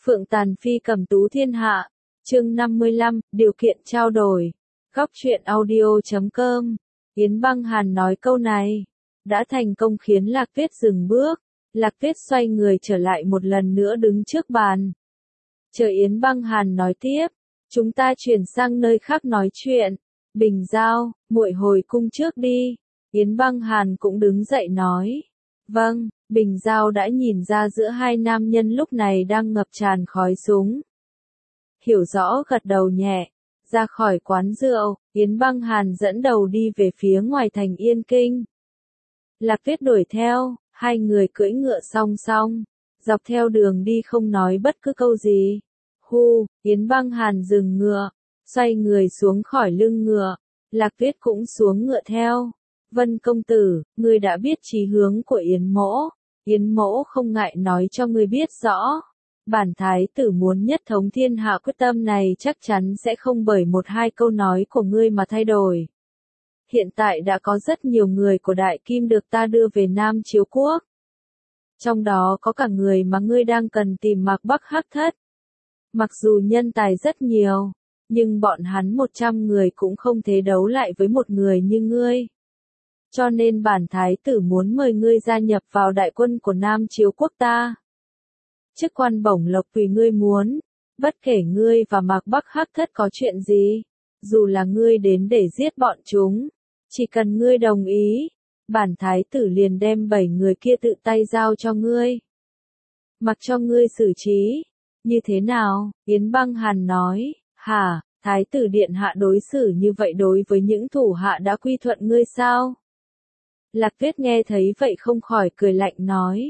Phượng Tàn Phi cầm tú thiên hạ, chương 55, điều kiện trao đổi. Góc truyện audio.com. Yến Băng Hàn nói câu này, đã thành công khiến Lạc Tuyết dừng bước. Lạc Tuyết xoay người trở lại một lần nữa đứng trước bàn. Chờ Yến Băng Hàn nói tiếp, chúng ta chuyển sang nơi khác nói chuyện. Bình Giao, muội hồi cung trước đi. Yến Băng Hàn cũng đứng dậy nói. Vâng. Bình Giao đã nhìn ra giữa hai nam nhân lúc này đang ngập tràn khói súng. Hiểu rõ gật đầu nhẹ, ra khỏi quán rượu, Yến Băng Hàn dẫn đầu đi về phía ngoài thành Yên Kinh. Lạc Tuyết đuổi theo, hai người cưỡi ngựa song song, dọc theo đường đi không nói bất cứ câu gì. Yến Băng Hàn dừng ngựa, xoay người xuống khỏi lưng ngựa, Lạc Tuyết cũng xuống ngựa theo. Vân công tử, ngươi đã biết chí hướng của Yến mỗ. Yến mỗ không ngại nói cho ngươi biết rõ. Bản thái tử muốn nhất thống thiên hạ, quyết tâm này chắc chắn sẽ không bởi một hai câu nói của ngươi mà thay đổi. Hiện tại đã có rất nhiều người của Đại Kim được ta đưa về Nam Chiếu Quốc. Trong đó có cả người mà ngươi đang cần tìm, Mạc Bắc Hắc Thất. Mặc dù nhân tài rất nhiều, nhưng bọn hắn 100 người cũng không thể đấu lại với một người như ngươi. Cho nên bản thái tử muốn mời ngươi gia nhập vào đại quân của Nam Chiếu Quốc ta. Chức quan bổng lộc tùy ngươi muốn, bất kể ngươi và Mạc Bắc Hắc Thất có chuyện gì, dù là ngươi đến để giết bọn chúng, chỉ cần ngươi đồng ý, bản thái tử liền đem 7 người kia tự tay giao cho ngươi. Mặc cho ngươi xử trí, như thế nào? Yến Băng Hàn nói, hả, thái tử điện hạ đối xử như vậy đối với những thủ hạ đã quy thuận ngươi sao? Lạc Tuyết nghe thấy vậy không khỏi cười lạnh nói.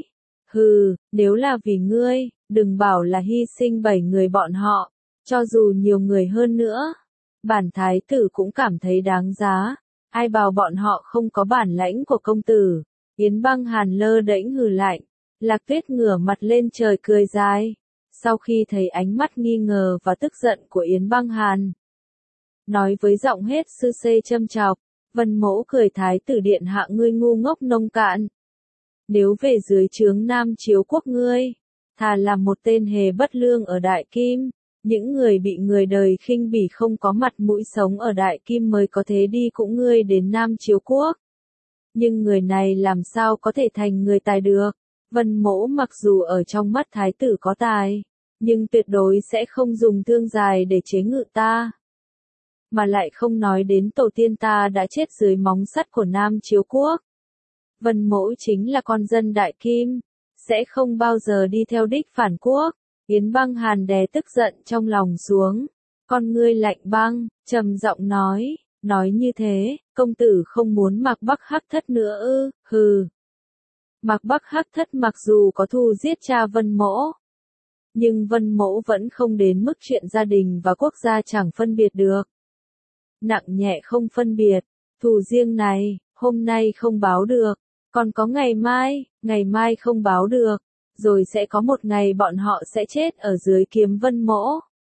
Nếu là vì ngươi, đừng bảo là hy sinh 7 người bọn họ, cho dù nhiều người hơn nữa. Bản thái tử cũng cảm thấy đáng giá, ai bảo bọn họ không có bản lãnh của công tử. Yến Băng Hàn lơ đễnh hừ lạnh, Lạc Tuyết ngửa mặt lên trời cười dài. Sau khi thấy ánh mắt nghi ngờ và tức giận của Yến Băng Hàn, nói với giọng hết sư sê châm chọc. Vân mỗ cười thái tử điện hạ ngươi ngu ngốc nông cạn. Nếu về dưới trướng Nam Chiếu Quốc ngươi, thà làm một tên hề bất lương ở Đại Kim, những người bị người đời khinh bỉ không có mặt mũi sống ở Đại Kim mới có thế đi cũng ngươi đến Nam Chiếu Quốc. Nhưng người này làm sao có thể thành người tài được? Vân mỗ mặc dù ở trong mắt thái tử có tài, nhưng tuyệt đối sẽ không dùng thương dài để chế ngự ta. Mà lại không nói đến tổ tiên ta đã chết dưới móng sắt của Nam Chiếu Quốc. Vân mỗ chính là con dân Đại Kim, sẽ không bao giờ đi theo đích phản quốc. Yến Băng Hàn đè tức giận trong lòng xuống, con ngươi lạnh băng, trầm giọng nói như thế, công tử không muốn Mạc Bắc Hắc Thất nữa ư? Mạc Bắc Hắc Thất mặc dù có thù giết cha Vân mỗ, nhưng Vân mỗ vẫn không đến mức chuyện gia đình và quốc gia chẳng phân biệt được. Nặng nhẹ không phân biệt, thù riêng này, hôm nay không báo được, còn có ngày mai không báo được, rồi sẽ có một ngày bọn họ sẽ chết ở dưới kiếm Vân mỗ.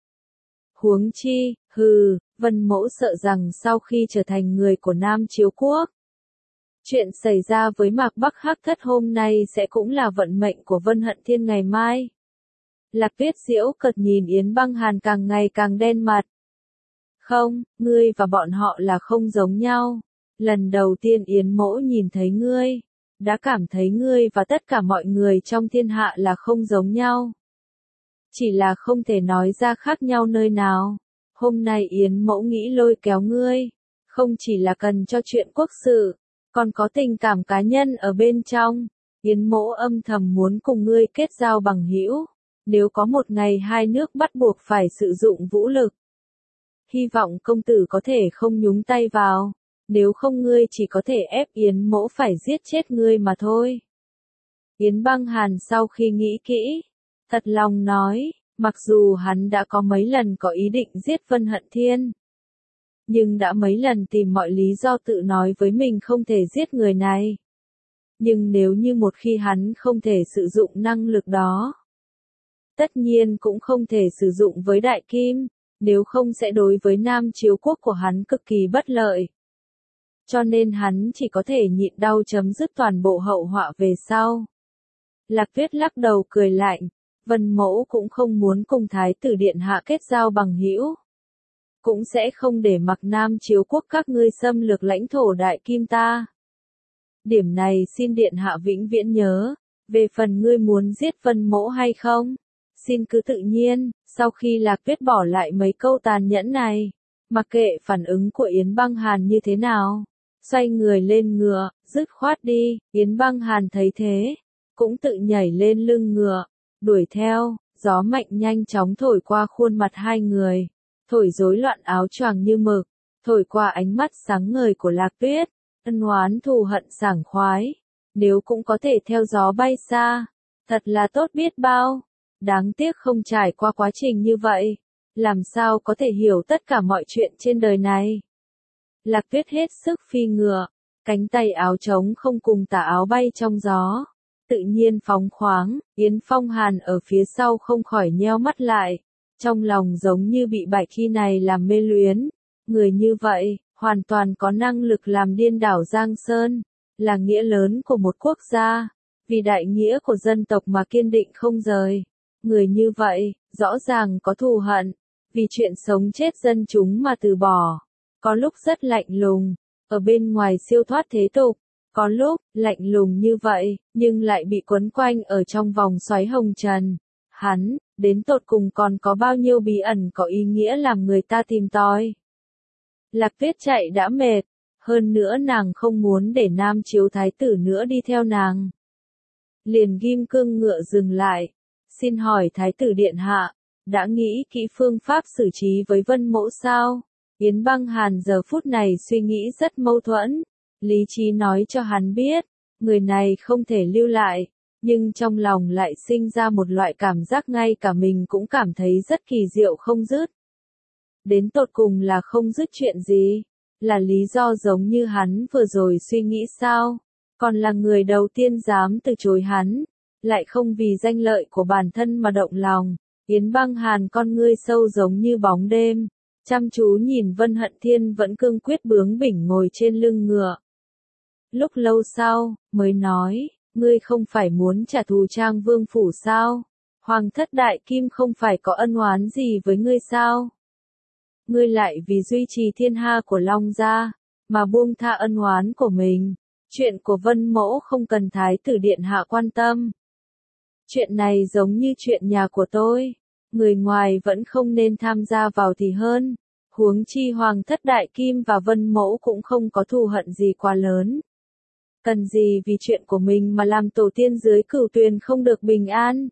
Huống chi, Vân mỗ sợ rằng sau khi trở thành người của Nam Chiếu Quốc, chuyện xảy ra với Mạc Bắc Hắc Thất hôm nay sẽ cũng là vận mệnh của Vân Hận Thiên ngày mai. Lạc Tuyết giễu cợt nhìn Yến Băng Hàn càng ngày càng đen mặt. Không, ngươi và bọn họ là không giống nhau. Lần đầu tiên Yến mỗ nhìn thấy ngươi, đã cảm thấy ngươi và tất cả mọi người trong thiên hạ là không giống nhau. Chỉ là không thể nói ra khác nhau nơi nào. Hôm nay Yến mỗ nghĩ lôi kéo ngươi, không chỉ là cần cho chuyện quốc sự, còn có tình cảm cá nhân ở bên trong. Yến mỗ âm thầm muốn cùng ngươi kết giao bằng hữu, nếu có một ngày hai nước bắt buộc phải sử dụng vũ lực. Hy vọng công tử có thể không nhúng tay vào, nếu không ngươi chỉ có thể ép Yến mỗ phải giết chết ngươi mà thôi. Yến Băng Hàn sau khi nghĩ kỹ, thật lòng nói, mặc dù hắn đã có mấy lần có ý định giết Vân Hận Thiên, nhưng đã mấy lần tìm mọi lý do tự nói với mình không thể giết người này. Nhưng nếu như một khi hắn không thể sử dụng năng lực đó, tất nhiên cũng không thể sử dụng với Đại Kim. Nếu không sẽ đối với Nam Chiếu Quốc của hắn cực kỳ bất lợi. Cho nên hắn chỉ có thể nhịn đau chấm dứt toàn bộ hậu họa về sau. Lạc Tuyết lắc đầu cười lạnh, Vân Mẫu cũng không muốn cùng Thái tử Điện Hạ kết giao bằng hữu. Cũng sẽ không để mặc Nam Chiếu quốc các ngươi xâm lược lãnh thổ Đại Kim ta. Điểm này xin Điện Hạ vĩnh viễn nhớ. Về phần ngươi muốn giết Vân Mẫu hay không? Xin cứ tự nhiên. Sau khi Lạc Tuyết bỏ lại mấy câu tàn nhẫn này, mặc kệ phản ứng của Yến Băng Hàn như thế nào, xoay người lên ngựa, dứt khoát đi. Yến Băng Hàn thấy thế, cũng tự nhảy lên lưng ngựa, đuổi theo. Gió mạnh nhanh chóng thổi qua khuôn mặt hai người, thổi rối loạn áo choàng như mực, thổi qua ánh mắt sáng ngời của Lạc Tuyết, ân oán thù hận sảng khoái. Nếu cũng có thể theo gió bay xa, thật là tốt biết bao. Đáng tiếc không trải qua quá trình như vậy, làm sao có thể hiểu tất cả mọi chuyện trên đời này. Lạc Tuyết hết sức phi ngựa, cánh tay áo trống không cùng tà áo bay trong gió, tự nhiên phóng khoáng. Yến Phong Hàn ở phía sau không khỏi nheo mắt lại, trong lòng giống như bị bạch khi này làm mê luyến. Người như vậy, hoàn toàn có năng lực làm điên đảo Giang Sơn, là nghĩa lớn của một quốc gia, vì đại nghĩa của dân tộc mà kiên định không rời. Người như vậy, rõ ràng có thù hận, vì chuyện sống chết dân chúng mà từ bỏ. Có lúc rất lạnh lùng, ở bên ngoài siêu thoát thế tục, có lúc lạnh lùng như vậy, nhưng lại bị quấn quanh ở trong vòng xoáy hồng trần. Hắn, đến tột cùng còn có bao nhiêu bí ẩn có ý nghĩa làm người ta tìm tòi. Lạc Tuyết chạy đã mệt, hơn nữa nàng không muốn để Nam Chiếu Thái tử nữa đi theo nàng. Liền ghim cương ngựa dừng lại, xin hỏi Thái tử Điện Hạ, đã nghĩ kỹ phương pháp xử trí với Vân Mẫu sao? Yến Băng Hàn giờ phút này suy nghĩ rất mâu thuẫn, lý trí nói cho hắn biết, người này không thể lưu lại, nhưng trong lòng lại sinh ra một loại cảm giác ngay cả mình cũng cảm thấy rất kỳ diệu không dứt. Đến tột cùng là không dứt chuyện gì? Là lý do giống như hắn vừa rồi suy nghĩ sao? Còn là người đầu tiên dám từ chối hắn, lại không vì danh lợi của bản thân mà động lòng. Yến Băng Hàn con ngươi sâu giống như bóng đêm, chăm chú nhìn Vân Hận Thiên vẫn cương quyết bướng bỉnh ngồi trên lưng ngựa. Lúc lâu sau, mới nói, ngươi không phải muốn trả thù Trang Vương phủ sao? Hoàng thất Đại Kim không phải có ân oán gì với ngươi sao? Ngươi lại vì duy trì thiên hạ của Long gia, mà buông tha ân oán của mình. Chuyện của Vân Mẫu không cần Thái tử Điện Hạ quan tâm. Chuyện này giống như chuyện nhà của tôi, người ngoài vẫn không nên tham gia vào thì hơn. Huống chi Hoàng thất Đại Kim và Vân Mẫu cũng không có thù hận gì quá lớn. Cần gì vì chuyện của mình mà làm tổ tiên dưới Cửu Tuyền không được bình an.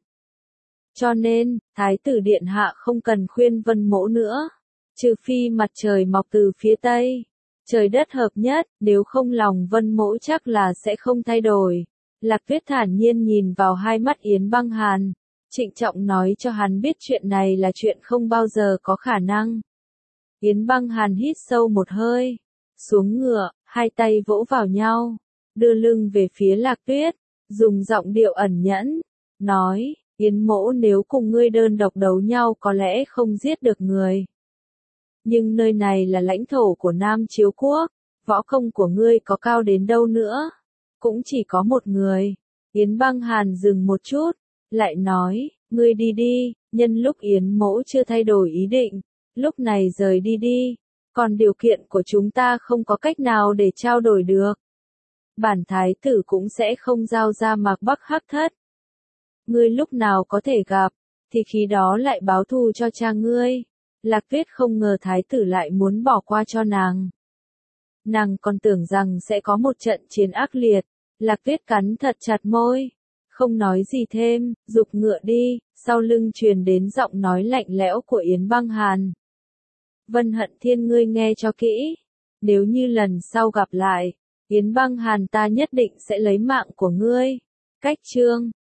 Cho nên, Thái tử Điện Hạ không cần khuyên Vân Mẫu nữa. Trừ phi mặt trời mọc từ phía Tây, trời đất hợp nhất, nếu không lòng Vân Mẫu chắc là sẽ không thay đổi. Lạc Tuyết thản nhiên nhìn vào hai mắt Yến Băng Hàn, trịnh trọng nói cho hắn biết chuyện này là chuyện không bao giờ có khả năng. Yến Băng Hàn hít sâu một hơi, xuống ngựa, hai tay vỗ vào nhau, đưa lưng về phía Lạc Tuyết, dùng giọng điệu ẩn nhẫn, nói, Yến Mẫu nếu cùng ngươi đơn độc đấu nhau có lẽ không giết được người. Nhưng nơi này là lãnh thổ của Nam Chiếu Quốc, võ công của ngươi có cao đến đâu nữa, cũng chỉ có một người. Yến Băng Hàn dừng một chút, lại nói, ngươi đi đi, nhân lúc Yến Mẫu chưa thay đổi ý định, lúc này rời đi đi, còn điều kiện của chúng ta không có cách nào để trao đổi được. Bản thái tử cũng sẽ không giao ra Mạc Bắc Hắc Thất. Ngươi lúc nào có thể gặp, thì khi đó lại báo thù cho cha ngươi. Lạc Tuyết không ngờ thái tử lại muốn bỏ qua cho nàng. Nàng còn tưởng rằng sẽ có một trận chiến ác liệt. Lạc Tuyết cắn thật chặt môi, không nói gì thêm, giục ngựa đi. Sau lưng truyền đến giọng nói lạnh lẽo của Yến Băng Hàn. Vân Hận Thiên, ngươi nghe cho kỹ, nếu như lần sau gặp lại, Yến Băng Hàn ta nhất định sẽ lấy mạng của ngươi. Cách chương